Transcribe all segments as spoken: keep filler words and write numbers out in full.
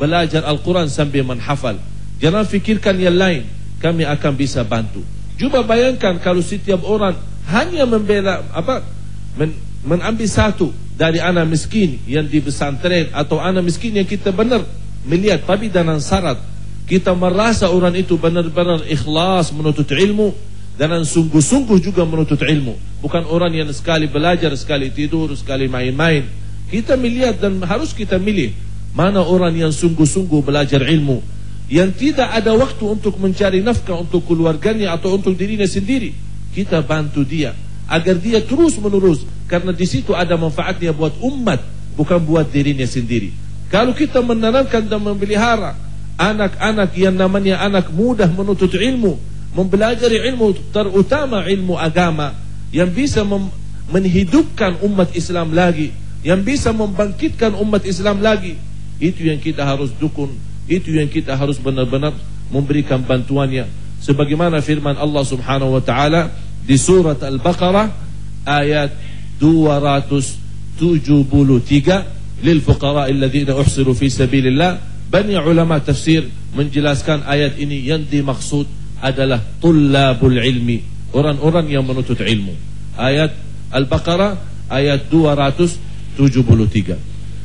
belajar Al-Quran sambil menghafal. Jangan fikirkan yang lain, kami akan bisa bantu. Cuba bayangkan kalau setiap orang hanya membela apa men, mengambil satu dari anak miskin yang di pesantren atau anak miskin yang kita benar melihat, tapi dengan syarat kita merasa orang itu benar-benar ikhlas menuntut ilmu dan sungguh-sungguh juga menuntut ilmu, bukan orang yang sekali belajar, sekali tidur, sekali main-main. Kita melihat dan harus kita milih mana orang yang sungguh-sungguh belajar ilmu, yang tidak ada waktu untuk mencari nafkah untuk keluarganya atau untuk dirinya sendiri. Kita bantu dia agar dia terus menerus, karena di situ ada manfaatnya buat umat, bukan buat dirinya sendiri. Kalau kita menanamkan dan memelihara anak-anak yang namanya anak mudah menuntut ilmu, mempelajari ilmu, terutama ilmu agama yang bisa menghidupkan umat Islam lagi, yang bisa membangkitkan umat Islam lagi, itu yang kita harus dukung, itu yang kita harus benar-benar memberikan bantuannya. Sebagaimana firman Allah Subhanahu wa taala di surat Al-Baqarah ayat dua ratus tujuh puluh tiga, lil fuqara alladhina uhsiru fi sabilillah. Banyak ulama tafsir menjelaskan ayat ini yang dimaksud adalah tullabul ilmi, orang-orang yang menuntut ilmu. Ayat Al-Baqarah ayat dua ratus tujuh puluh tiga.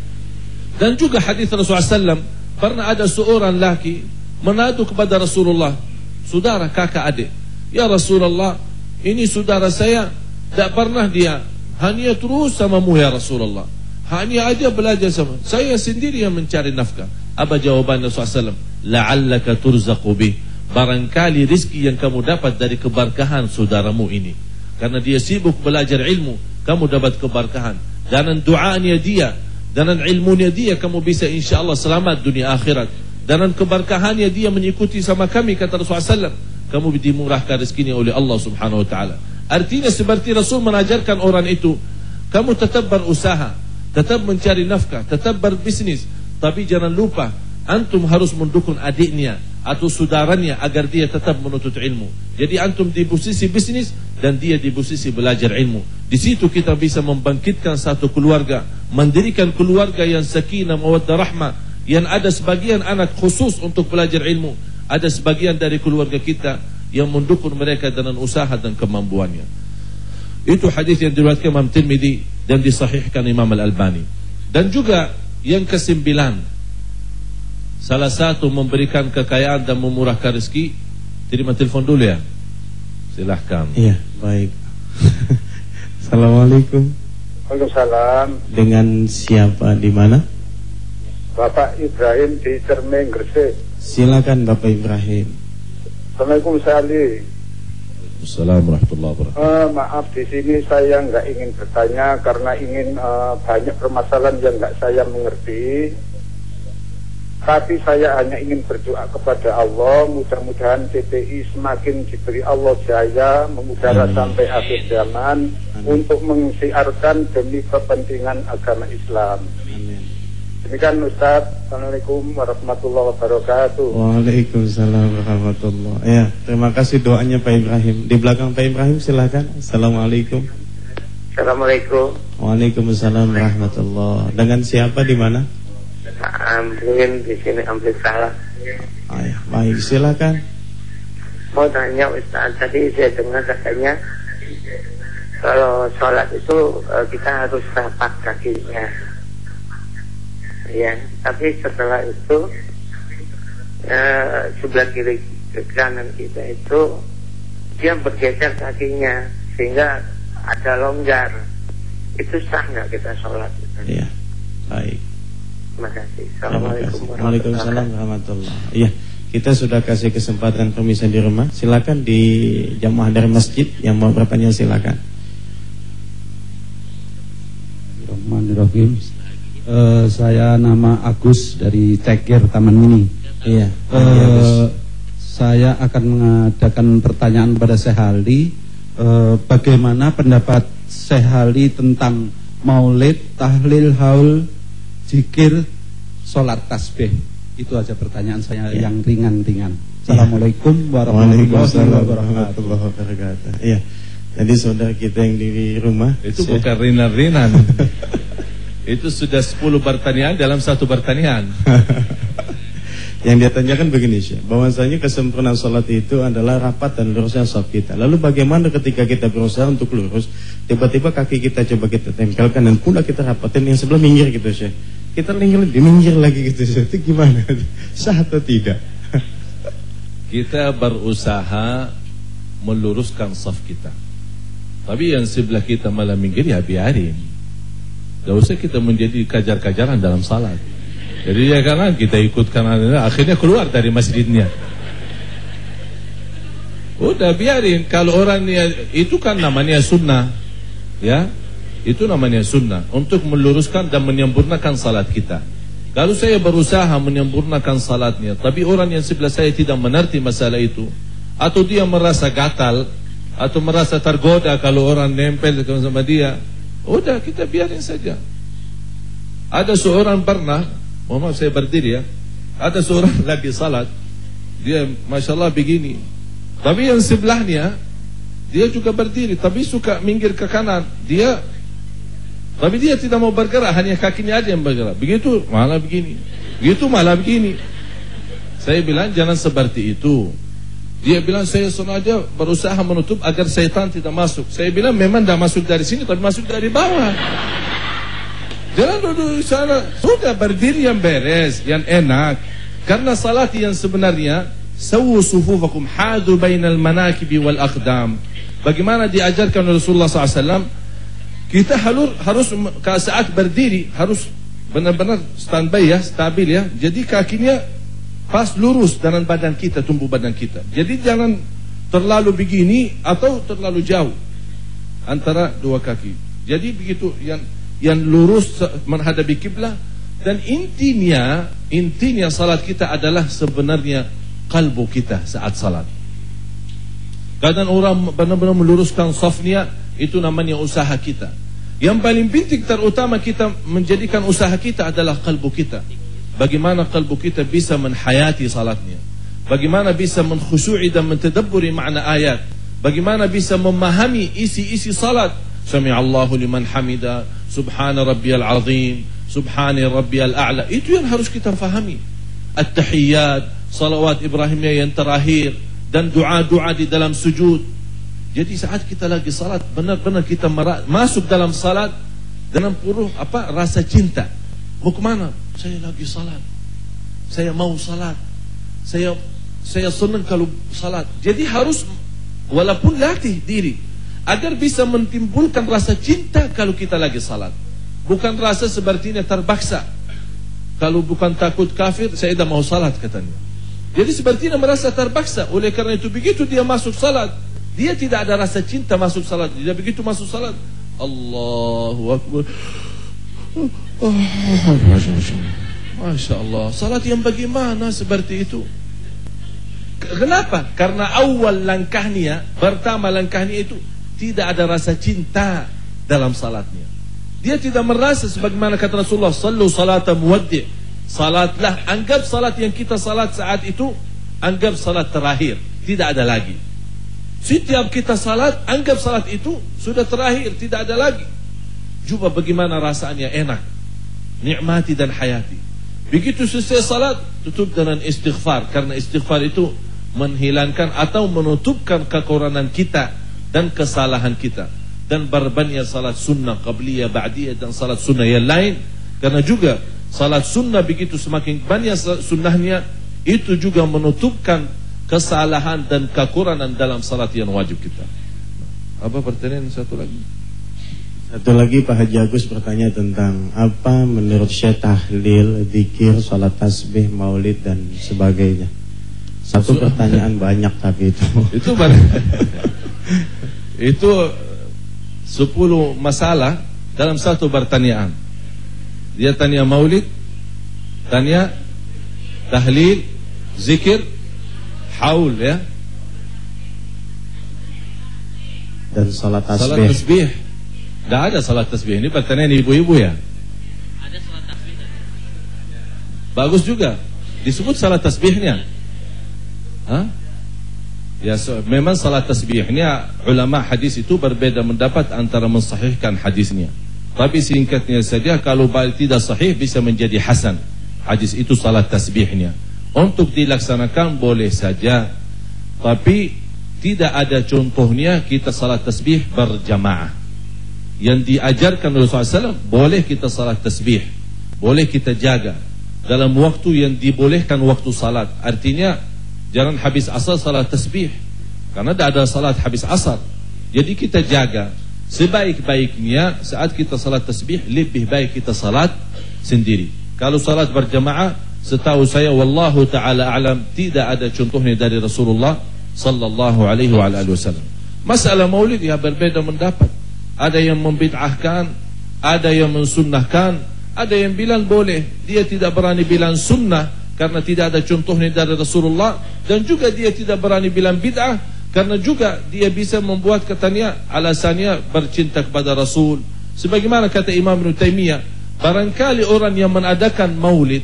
Dan juga hadis Rasulullah sallallahu alaihi wasallam, pernah ada seorang laki menadu kepada Rasulullah, saudara kakak adik, ya Rasulullah, ini saudara saya tidak pernah dia, hanya terus samamu ya Rasulullah, hanya aja belajar sama saya sendiri yang mencari nafkah. Apa jawaban Rasulullah sallallahu alaihi wasallam? La'allaka turzaqu bih, barangkali rizki yang kamu dapat dari keberkahan saudaramu ini, karena dia sibuk belajar ilmu, kamu dapat keberkahan. Dan doanya dia, dan ilmunya dia, kamu bisa insyaAllah selamat dunia akhirat. Dan keberkahannya dia mengikuti sama kami, kata Rasulullah sallallahu alaihi wasallam, kamu dimurahkan rezekinya oleh Allah Subhanahu wa ta'ala. Artinya seperti Rasul mengajarkan orang itu, kamu tetap berusaha, tetap mencari nafkah, tetap berbisnis, tapi jangan lupa antum harus mendukung adiknya atau saudaranya agar dia tetap menuntut ilmu. Jadi antum di posisi bisnis dan dia di posisi belajar ilmu. Di situ kita bisa membangkitkan satu keluarga, mendirikan keluarga yang sakinah mawaddah rahmah, yang ada sebagian anak khusus untuk belajar ilmu, ada sebagian dari keluarga kita yang mendukung mereka dengan usaha dan kemampuannya. Itu hadis yang diriwayatkan Imam Tirmidzi dan disahihkan Imam Al-Albani. Dan juga yang kesembilan, salah satu memberikan kekayaan dan memurahkan rezeki. Terima telepon dulu ya, silahkan. Iya, baik. Assalamualaikum. Waalaikumsalam. Dengan siapa, di mana? Bapak Ibrahim di Cermeng, Gresik. Silakan Bapak Ibrahim. Assalamualaikum Sali. Assalamualaikum warahmatullahi wabarakatuh. Uh, maaf, di sini saya nggak ingin bertanya karena ingin uh, banyak permasalahan yang nggak saya mengerti. Tapi saya hanya ingin berdoa kepada Allah, mudah-mudahan C T I semakin diberi Allah jaya mengudara sampai akhir zaman. Amin. Untuk mensiarkan demi kepentingan agama Islam. Amin. Demikian Ustaz. Assalamualaikum warahmatullahi wabarakatuh. Waalaikumsalam warahmatullahi wabarakatuh. Ya, terima kasih doanya Pak Ibrahim. Di belakang Pak Ibrahim silakan. Assalamualaikum. Assalamualaikum. Waalaikumsalam warahmatullahi wabarakatuh. Dengan siapa, di mana? Ambilin di sini, ambil salah. Oh ya, baik, silakan. Mau tanya Ustaz, tadi saya dengar katanya kalau sholat itu kita harus tapak kakinya, ya. Tapi setelah itu eh, sebelah kiri ke kanan kita itu dia bergeser kakinya sehingga ada longgar. Itu sah nggak kita sholat? Iya, baik. Terima kasih. Assalamualaikum Waalaikumsalam warahmatullahi wabarakatuh. Iya, kita sudah kasih kesempatan pemirsa di rumah. Silakan di jamaah dari masjid yang mau bertanya silakan. Bismillahirrahmanirrahim. Uh, saya nama Agus dari Cekir Taman Mini. Iya. Uh, saya akan mengadakan pertanyaan pada Syekh Ali. Uh, bagaimana pendapat Syekh Ali tentang maulid, tahlil, haul, zikir, sholat tasbih? Itu aja pertanyaan saya ya, yang ringan-ringan. Assalamualaikum warahmatullahi wabarakatuh. Iya. Jadi saudara kita yang di rumah, itu saya... bukan ringan-ringan. Itu sudah sepuluh pertanyaan dalam satu pertanyaan. Yang dia tanyakan begini Syekh, bahwasanya kesempurnaan sholat itu adalah rapat dan lurusnya shaf kita. Lalu bagaimana ketika kita berusaha untuk lurus, tiba-tiba kaki kita coba kita tempelkan dan pula kita rapatin, yang sebelah minggir gitu Syekh. Kita minggir, minggir lagi gitu Syekh. Itu gimana? Sah atau tidak? Kita berusaha meluruskan shaf kita, tapi yang sebelah kita malah minggir, ya biarin. Gak usah kita menjadi kajar-kajaran dalam salat. Jadi ya karena kita ikut karena akhirnya keluar dari masjidnya. Udah biarin. Kalau orang itu kan namanya sunnah, ya, itu namanya sunnah untuk meluruskan dan menyempurnakan salat kita. Kalau saya berusaha menyempurnakan salatnya, tapi orang yang sebelah saya tidak mengerti masalah itu, atau dia merasa gatal, atau merasa tergoda kalau orang nempel sama dia, udah kita biarin saja. Ada seorang pernah, mohon maaf saya berdiri ya, ada seorang lagi salat, dia Masya Allah begini, tapi yang sebelahnya dia juga berdiri, tapi suka minggir ke kanan, dia, tapi dia tidak mau bergerak, hanya kakinya aja yang bergerak. Begitu malah begini, begitu malah begini. Saya bilang jangan seperti itu. Dia bilang saya sengaja berusaha menutup agar setan tidak masuk. Saya bilang memang tidak masuk dari sini, tapi masuk dari bawah. Jangan duduk di sana. Sudah berdiri yang beres, yang enak. Karena salat yang sebenarnya sawu sufufakum hadu bainal manakibi wal aqdam. Bagaimana diajarkan Rasulullah sallallahu alaihi wasallam, kita halur, harus saat berdiri harus benar-benar standby ya, stabil ya. Jadi kakinya pas lurus dengan badan kita, tumbuh badan kita. Jadi jangan terlalu begini atau terlalu jauh antara dua kaki. Jadi begitu yang yang lurus menghadapi kiblah. Dan intinya intinya salat kita adalah sebenarnya kalbu kita saat salat. Kadang orang benar-benar meluruskan safnya, itu namanya usaha kita. Yang paling penting terutama kita menjadikan usaha kita adalah kalbu kita. Bagaimana kalbu kita bisa menhayati salatnya, bagaimana bisa mengkhusyu'i dan mentadabburi makna ayat, bagaimana bisa memahami isi-isi salat. Sami'allahu liman hamida, subhana rabbiyal azim, subhani rabbiyal a'la. Itu yang harus kita fahami. At-tahiyyat, salawat Ibrahimiyah yang terakhir, dan doa-doa di dalam sujud. Jadi saat kita lagi salat, benar-benar kita masuk dalam salat dengan penuh apa rasa cinta. Mau kemana? Saya lagi salat, saya mau salat, saya saya senang kalau salat. Jadi harus walaupun latih diri agar bisa mentimbulkan rasa cinta kalau kita lagi salat. Bukan rasa sepertinya terpaksa. Kalau bukan takut kafir, saya tidak mau salat katanya. Jadi sepertinya merasa terpaksa. Oleh karena itu begitu dia masuk salat, dia tidak ada rasa cinta masuk salat. Dia begitu masuk salat, Allahu Akbar. Oh, Masya Allah. Salat yang bagaimana seperti itu? Kenapa? Karena awal langkahnya, pertama langkahnya itu tidak ada rasa cinta dalam salatnya. Dia tidak merasa sebagaimana kata Rasulullah, sallu salata muwaddi'. Salatlah, anggap salat yang kita salat saat itu, anggap salat terakhir, tidak ada lagi. Setiap kita salat, anggap salat itu sudah terakhir, tidak ada lagi. Coba bagaimana rasanya enak, nikmati dan hayati. Begitu selesai salat, tutup dengan istighfar, karena istighfar itu menghilangkan atau menutupkan kekurangan kita dan kesalahan kita. Dan berbanyak salat sunnah qabliyah, ba'diyah, dan salat sunnah yang lain. Karena juga salat sunnah begitu semakin banyak sunnahnya, itu juga menutupkan kesalahan dan kekurangan dalam salat yang wajib kita. Apa pertanyaan satu lagi? Satu lagi Pak Haji Agus bertanya tentang apa menurut Syekh tahlil, zikir, salat tasbih, maulid dan sebagainya. Satu so, pertanyaan banyak tapi itu. Itu banyak. Itu sepuluh masalah dalam satu pertanyaan. Dia tanya maulid, tanya tahlil, zikir, haul ya, dan salat tasbih. Salat tasbih. Tidak ada salat tasbih. Ini pertanyaan ibu-ibu ya. Ada salat tasbih. Bagus juga disebut salat tasbihnya. Hah? Ya, so, memang salat tasbihnya ulama hadis itu berbeda mendapat antara mensahihkan hadisnya. Tapi singkatnya saja, kalau tidak sahih bisa menjadi hasan. Hadis itu salat tasbihnya. untuk dilaksanakan boleh saja, tapi tidak ada contohnya kita salat tasbih berjamaah. Yang diajarkan Rasulullah sallallahu alaihi wasallam, boleh kita salat tasbih, boleh kita jaga dalam waktu yang dibolehkan waktu salat. Artinya jangan habis asar salat tasbih, karena tidak ada salat habis asar. Jadi kita jaga. Sebaik-baiknya saat kita salat tasbih, lebih baik kita salat sendiri. Kalau salat berjamaah, setahu saya wallahu taala alam, tidak ada contohnya dari Rasulullah sallallahu alaihi wa alihi wasallam. Masalah maulid ya berbeda pendapat. Ada yang membid'ahkan, ada yang mensunnahkan, ada yang bilang boleh. Dia tidak berani bilang sunnah karena tidak ada contohnya dari Rasulullah, dan juga dia tidak berani bilang bid'ah karena juga dia bisa membuat katanya alasannya bercinta kepada Rasul. Sebagaimana kata Imam Ibn Taimiyah, barangkali orang yang mengadakan maulid,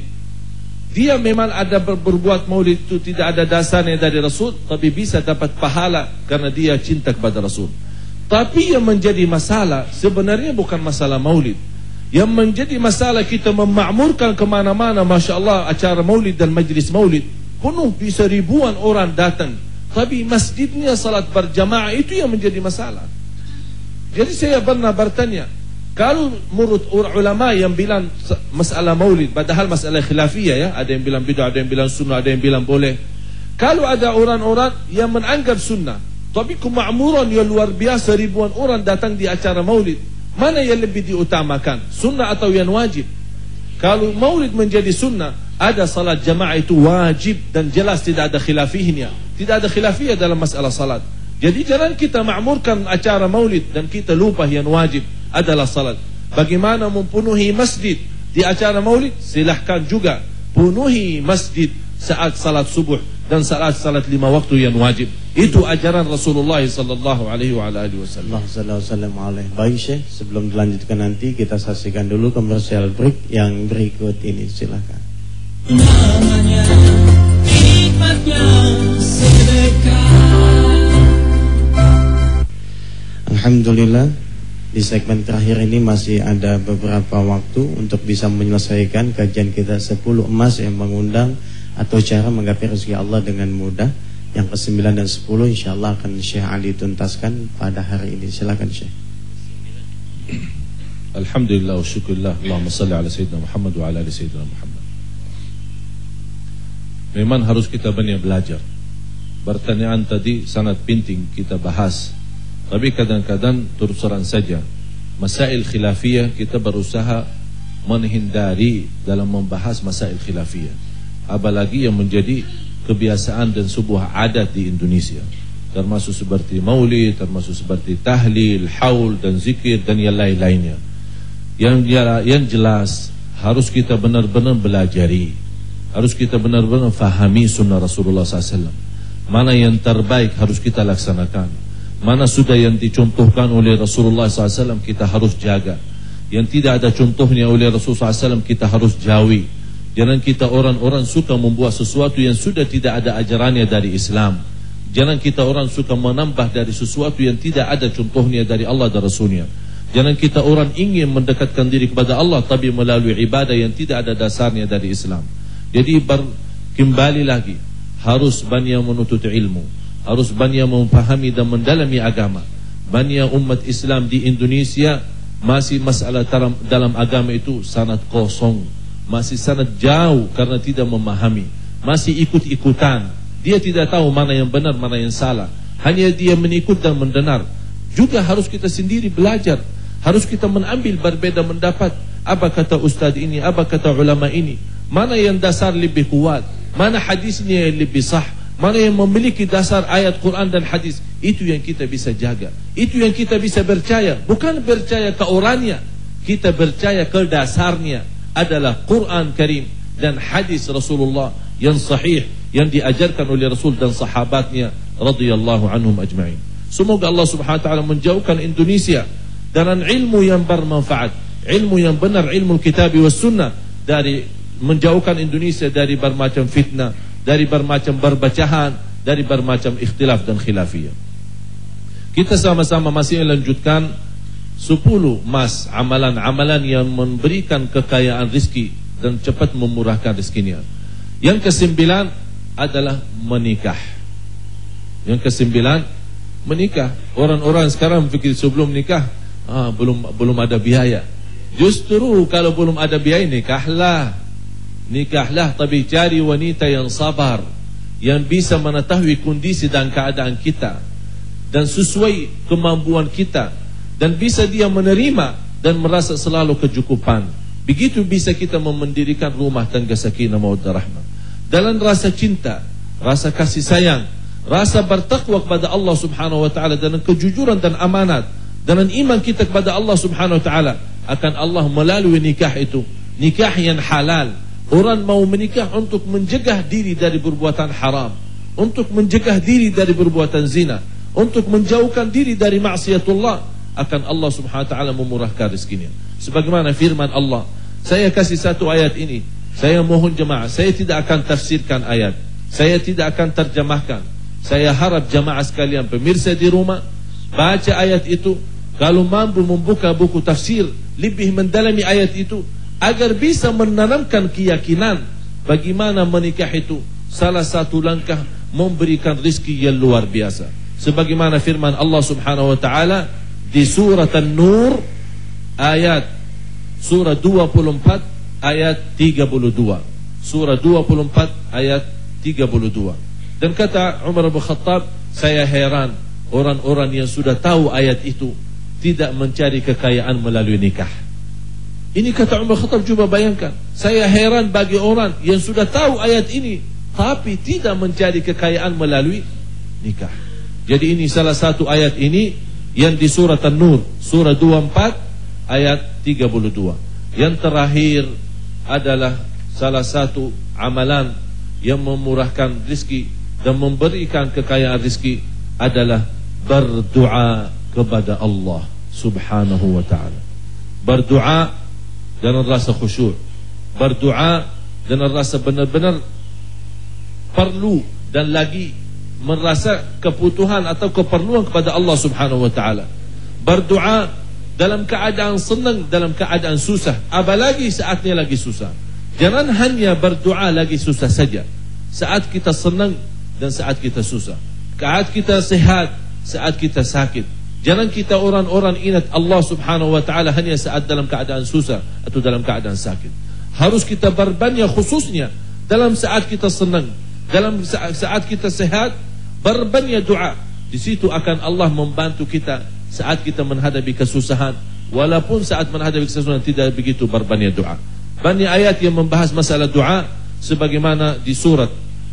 dia memang ada ber berbuat maulid itu tidak ada dasarnya dari Rasul, tapi bisa dapat pahala karena dia cinta kepada Rasul. Tapi yang menjadi masalah sebenarnya bukan masalah maulid. Yang menjadi masalah kita memakmurkan kemana-mana, Masya Allah, acara maulid dan majlis maulid penuh, bisa ribuan orang datang, tapi masjidnya salat berjamaah, itu yang menjadi masalah. Jadi saya pernah bertanya, kalau menurut ulama yang bilang masalah maulid, padahal masalah khilafiyah ya, ada yang bilang bid'ah, ada yang bilang sunnah, ada yang bilang boleh. Kalau ada orang-orang yang menganggap sunnah, tapi kemakmuran yang luar biasa, ribuan orang datang di acara maulid, mana yang lebih diutamakan, sunnah atau yang wajib? Kalau maulid menjadi sunnah, ada salat jamaah itu wajib dan jelas tidak ada khilafihnya, tidak ada khilafiyah dalam masalah salat. Jadi jangan kita makmurkan acara maulid dan kita lupa yang wajib adalah salat. Bagaimana mempenuhi masjid di acara maulid? Silahkan juga penuhi masjid saat salat subuh dan saat salat lima waktu yang wajib. Itu ajaran Rasulullah sallallahu alaihi wa alihi wasallam. Allah sallallahu alaihi. Baik Syekh, sebelum dilanjutkan nanti kita saksikan dulu komersial break yang berikut ini, silakan. Namanya nikmatnya sedekah. Alhamdulillah, di segmen terakhir ini masih ada beberapa waktu untuk bisa menyelesaikan kajian kita sepuluh emas yang mengundang atau cara menggapai rezeki Allah dengan mudah. Yang kesembilan dan sepuluh insyaallah akan Syekh Ali tuntaskan pada hari ini. Silakan Syekh. Alhamdulillah wa syukurillah, Allahumma salli ala sayyidina Muhammad wa ala ali sayyidina Muhammad. Memang harus kita banyak belajar. Pertanyaan tadi sangat penting kita bahas. Tapi kadang-kadang terus terang saja, masail khilafiyah kita berusaha menghindari dalam membahas masail khilafiyah. Apalagi yang menjadi kebiasaan dan sebuah adat di Indonesia, termasuk seperti maulid, termasuk seperti tahlil, haul dan zikir dan yang lain-lainnya. Yang yang jelas harus kita benar-benar belajari, harus kita benar-benar fahami sunnah Rasulullah sallallahu alaihi wasallam. Mana yang terbaik harus kita laksanakan, mana sudah yang dicontohkan oleh Rasulullah sallallahu alaihi wasallam kita harus jaga, yang tidak ada contohnya oleh Rasulullah sallallahu alaihi wasallam kita harus jauhi. Jangan kita orang-orang suka membuat sesuatu yang sudah tidak ada ajarannya dari Islam. Jangan kita orang suka menambah dari sesuatu yang tidak ada contohnya dari Allah dan Rasulnya. Jangan kita orang ingin mendekatkan diri kepada Allah tapi melalui ibadah yang tidak ada dasarnya dari Islam. Jadi ber, kembali lagi, harus banyak menuntut ilmu, harus banyak memahami dan mendalami agama. Banyak umat Islam di Indonesia masih masalah dalam agama itu sangat kosong, masih sangat jauh karena tidak memahami, masih ikut-ikutan. Dia tidak tahu mana yang benar, mana yang salah, hanya dia mengikut dan mendengar. Juga harus kita sendiri belajar, harus kita mengambil berbeda mendapat. Apa kata ustaz ini, apa kata ulama ini, mana yang dasar lebih kuat, mana hadisnya yang lebih sah, mana yang memiliki dasar ayat Quran dan hadis. Itu yang kita bisa jaga, itu yang kita bisa percaya. Bukan percaya ke orangnya, kita percaya ke dasarnya adalah Quran Karim dan hadis Rasulullah yang sahih, yang diajarkan oleh Rasul dan sahabatnya radhiyallahu anhum ajma'in. Semoga Allah subhanahu wa ta'ala menjauhkan Indonesia dengan ilmu yang bermanfaat, ilmu yang benar, ilmu kitab was sunnah, dari menjauhkan Indonesia dari bermacam fitnah, dari bermacam berbacahan, dari bermacam ikhtilaf dan khilafiyah. Kita sama-sama masih melanjutkan sepuluh mas amalan-amalan yang memberikan kekayaan rizki dan cepat memurahkan rizkinya. Yang kesembilan adalah menikah. Yang kesembilan menikah. Orang-orang sekarang fikir sebelum nikah ah, belum belum ada biaya. Justru kalau belum ada biaya, nikahlah. Nikahlah, tapi cari wanita yang sabar, yang bisa mengetahui kondisi dan keadaan kita dan sesuai kemampuan kita, dan bisa dia menerima dan merasa selalu kecukupan. Begitu bisa kita mendirikan rumah tangga sakinah mawaddah rahmah dalam rasa cinta, rasa kasih sayang, rasa bertakwa kepada Allah Subhanahu wa taala, dan kejujuran dan amanat, dan iman kita kepada Allah Subhanahu wa taala. Akan Allah melalui nikah itu, nikah yang halal. Orang mau menikah untuk mencegah diri dari perbuatan haram, untuk mencegah diri dari perbuatan zina, untuk menjauhkan diri dari maksiatullah. Akan Allah Subhanahu wa taala memurahkan rezekinya. Sebagaimana firman Allah, saya kasih satu ayat ini, saya mohon jemaah, saya tidak akan tafsirkan ayat, saya tidak akan terjemahkan. Saya harap jemaah sekalian, pemirsa di rumah, baca ayat itu. Kalau mampu membuka buku tafsir, lebih mendalami ayat itu, agar bisa menanamkan keyakinan bagaimana menikah itu salah satu langkah memberikan rezeki yang luar biasa. Sebagaimana firman Allah Subhanahu wa taala di surat An-Nur ayat surah dua puluh empat ayat tiga puluh dua. Surah dua puluh empat ayat tiga puluh dua. Dan kata Umar bin Khattab, saya heran orang-orang yang sudah tahu ayat itu tidak mencari kekayaan melalui nikah. Ini kata Umar Khattab, coba bayangkan. Saya heran bagi orang yang sudah tahu ayat ini tapi tidak mencari kekayaan melalui nikah. Jadi ini salah satu ayat ini yang di surat An-Nur, surah dua puluh empat ayat tiga puluh dua. Yang terakhir adalah salah satu amalan yang memurahkan rezeki dan memberikan kekayaan rezeki adalah berdoa kepada Allah Subhanahu wa taala. Berdoa dengan rasa khusyuk, berdoa dengan rasa benar-benar perlu dan lagi merasa kebutuhan atau keperluan kepada Allah Subhanahu wa taala. Berdoa dalam keadaan senang, dalam keadaan susah, apalagi saatnya lagi susah. Jangan hanya berdoa lagi susah saja. Saat kita senang dan saat kita susah, saat kita sehat, saat kita sakit. Jangan kita orang-orang ingat Allah Subhanahu wa taala hanya saat dalam keadaan susah atau dalam keadaan sakit. Harus kita berbanyak khususnya dalam saat kita senang, dalam saat kita sehat, berbanyak doa. Di situ akan Allah membantu kita saat kita menghadapi kesusahan. Walaupun saat menghadapi kesusahan tidak begitu berbanyak doa. Banyak ayat yang membahas masalah doa, sebagaimana di surat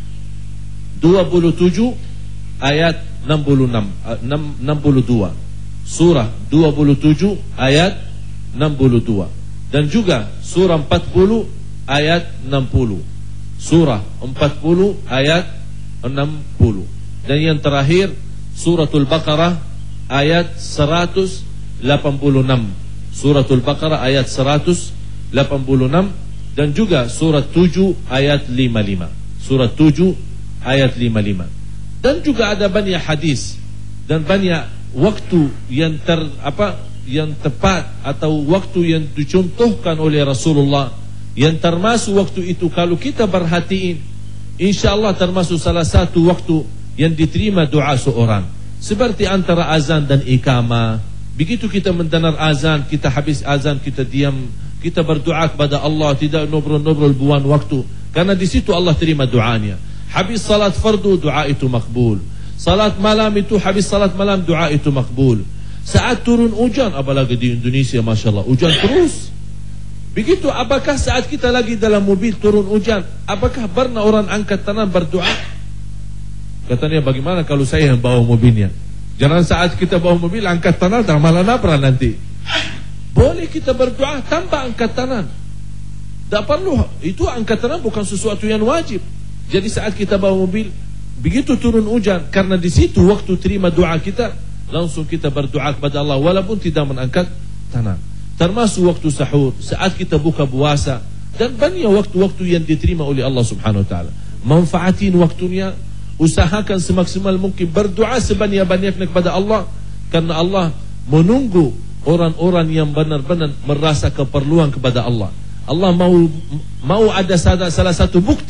dua puluh tujuh ayat enam puluh enam, enam puluh dua. Surah dua puluh tujuh ayat enam puluh dua. Dan juga surah empat puluh ayat enam puluh. Surah empat puluh ayat enam puluh. Dan yang terakhir suratul Baqarah ayat seratus delapan puluh enam. Suratul Baqarah ayat seratus delapan puluh enam. Dan juga surat tujuh ayat lima puluh lima. Surat tujuh ayat lima puluh lima. Dan juga ada banyak hadis dan banyak waktu yang ter apa yang tepat atau waktu yang dicontohkan oleh Rasulullah, yang termasuk waktu itu kalau kita perhatiin, insyaallah termasuk salah satu waktu yang diterima doa seorang. Seperti antara azan dan iqamah. Begitu kita mendengar azan, kita habis azan kita diam, kita berdoa kepada Allah, tidak ngobrol-ngobrol buang waktu, karena di situ Allah terima doanya. Habis salat fardu, doa itu makbul. Salat malam itu, habis salat malam, doa itu makbul. Saat turun hujan, apalagi di Indonesia, Masya Allah, hujan terus. Begitu, apakah saat kita lagi dalam mobil turun hujan, apakah pernah orang angkat tangan berdoa? Katanya, bagaimana kalau saya yang bawa mobilnya? Jangan saat kita bawa mobil angkat tangan, malah nabrak nanti. Boleh kita berdoa tanpa angkat tangan. Tak perlu, itu angkat tangan bukan sesuatu yang wajib. Jadi saat kita bawa mobil, begitu turun hujan, karena di situ waktu terima doa kita, langsung kita berdoa kepada Allah walaupun tidak mengangkat tangan. Termasuk waktu sahur, saat kita buka puasa, dan banyak waktu-waktu yang diterima oleh Allah Subhanahu wa taala. Manfaatin waktunya, usahakan semaksimal mungkin berdoa sebanyak-banyaknya kepada Allah, karena Allah menunggu orang-orang yang benar-benar merasa keperluan kepada Allah. Allah mau mau ada salah satu bukti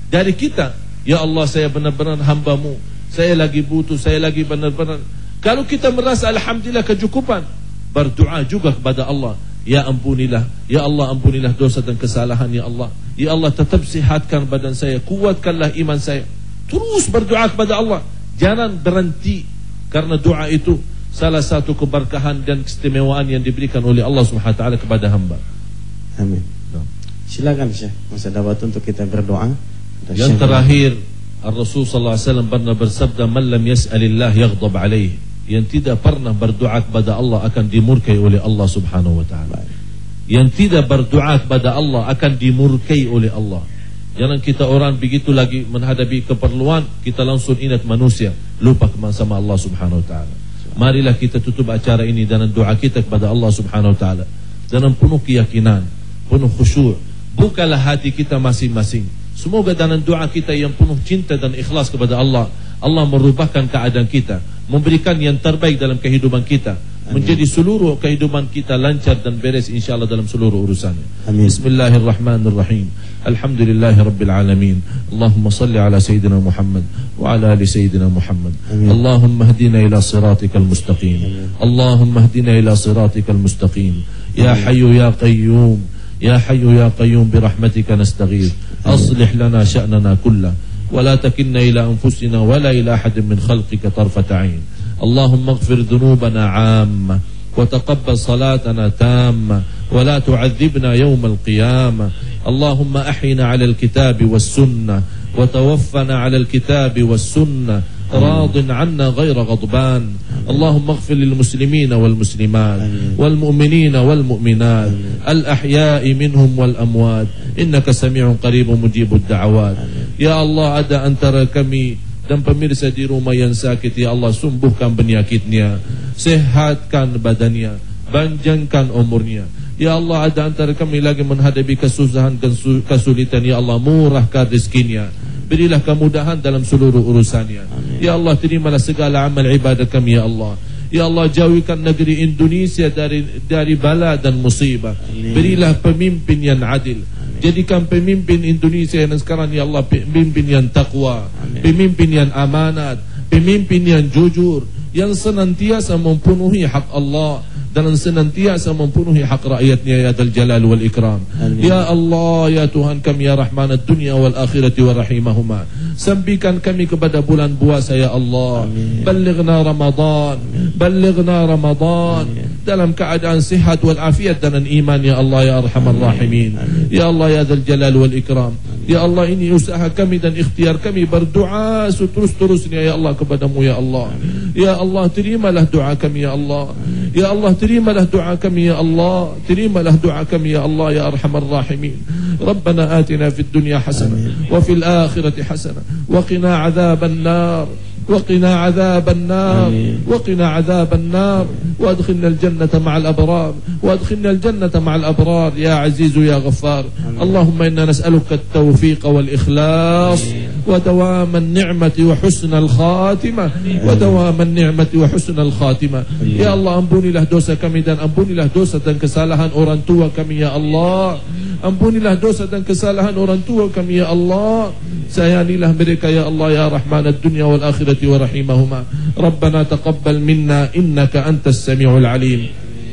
dari kita. Ya Allah, saya benar-benar hamba-Mu, saya lagi butuh, saya lagi benar-benar. Kalau kita merasa alhamdulillah kecukupan, berdoa juga kepada Allah, ya ampunilah, ya Allah ampunilah dosa dan kesalahan ya Allah. Ya Allah, tetap sihatkan badan saya, kuatkanlah iman saya. Terus berdoa kepada Allah, jangan berhenti, karena doa itu salah satu keberkahan dan keistimewaan yang diberikan oleh Allah Subhanahu wa taala kepada hamba. Amin. Silakan Syekh, masa dapat untuk kita berdoa. Yang terakhir, Rasul sallallahu alaihi wasallam pernah bersabda, "Man lam yas'alillah yaghdab alaih." Yang tidak pernah berdoa kepada Allah akan dimurkai oleh Allah Subhanahu wa taala. Yang tidak berdoa kepada Allah akan dimurkai oleh Allah. Jangan kita orang begitu lagi menghadapi keperluan, kita langsung ingat manusia, lupa sama Allah Subhanahu wa taala. Marilah kita tutup acara ini dengan doa kita kepada Allah Subhanahu wa taala dengan penuh keyakinan, penuh khusyuk. Bukalah hati kita masing-masing. Semoga dengan doa kita yang penuh cinta dan ikhlas kepada Allah, Allah merubahkan keadaan kita, memberikan yang terbaik dalam kehidupan kita. Amin. Menjadi seluruh kehidupan kita lancar dan beres insyaAllah dalam seluruh urusannya. Amin. Bismillahirrahmanirrahim. Alhamdulillahi Rabbil Alamin. Allahumma salli ala Sayyidina Muhammad wa ala ali Sayyidina Muhammad. Amin. Allahumma hdina ila siratikal mustaqim. Amin. Allahumma hdina ila siratikal mustaqim. Ya Hayyu Ya Qayyum, Ya Hayyu Ya Qayyum birahmatika nastaghith. Aslih lana sya'nana kullah wa la takilna ila anfusina wa la ila ahadin min khalqika tarfata 'ain. اللهم اغفر ذنوبنا عامة وتقبل صلاتنا تامة ولا تعذبنا يوم القيامة. اللهم أحينا على الكتاب والسنة وتوفنا على الكتاب والسنة راض عنا غير غضبان. اللهم اغفر للمسلمين والمسلمات والمؤمنين والمؤمنات الأحياء منهم والأموات إنك سميع قريب مجيب الدعوات. يا الله ada antara kami dan pemirsa di rumah yang sakit, ya Allah sembuhkan penyakitnya, sehatkan badannya, panjangkan umurnya. Ya Allah ada antara kami lagi menghadapi kesusahan dan kesulitan, ya Allah murahkan rezekinya, berilah kemudahan dalam seluruh urusannya. Amin. Ya Allah terimalah segala amal ibadah kami ya Allah. Ya Allah jauhkan negeri Indonesia dari dari bala dan musibah. Amin. Berilah pemimpin yang adil. Jadikan pemimpin Indonesia yang sekarang ya Allah pemimpin yang takwa, amin, pemimpin yang amanat, pemimpin yang jujur, yang senantiasa mempenuhi hak Allah dan senantiasa mempenuhi hak rakyatnya ya Dzal Jalal wal Ikram. Amin. Ya Allah ya Tuhan kami ya Rahman ad-dunya wal akhirati wa rahimahuma. Sambikan kami kepada bulan puasa ya Allah. Amin. Balighna Ramadan, amin, balighna Ramadan, amin, dalam keadaan sihat wal afiat dan iman ya Allah ya Arhamar Rahimin. Amin. Ya Allah ya Dzal Jalal wal Ikram. Amin. Ya Allah ini usaha kami dan ikhtiar kami berdoa seterus-terusnya ya Allah kepadamu ya Allah. Amin. Ya Allah terimalah doa kami ya Allah. Amin. Ya Allah terimalah doa kami ya Allah. Terimalah doa kami ya Allah ya Arhamar Rahimin. Rabbana atina fid dunya hasanah wa fil akhirati hasanah wa qina adzaban nar. وقنا عذاب النار. آمين. وقنا عذاب النار وادخلنا الجنة مع الأبرار وادخلنا الجنة مع الأبرار يا عزيز يا غفار. آمين. اللهم إنا نسألك التوفيق والإخلاص. آمين. ودوام النعمة وحسن الخاتمة. آمين. ودوام النعمة وحسن الخاتمة. آمين. يا الله أمبوني له دوسة kami dan ampunilah dosa dan kesalahan orang tua kami ya Allah. Ampunilah dosa dan kesalahan orang tua kami ya Allah. Sayangilah mereka ya Allah ya Rahman ad-dunya wal akhirati wa rahimahuma. Rabbana taqabbal minna innaka antas samiul alim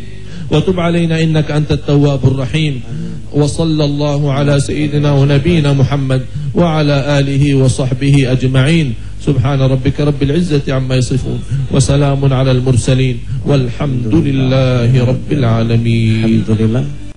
wa tub alaina innaka antat tawwabur rahim. Wa sallallahu ala sayyidina wa nabiyina Muhammad wa ala alihi wa sahbihi ajma'in. Subhana rabbika rabbil izzati amma yasifun wa salamun ala al mursalin walhamdulillahi rabbil alamin. Alhamdulillah.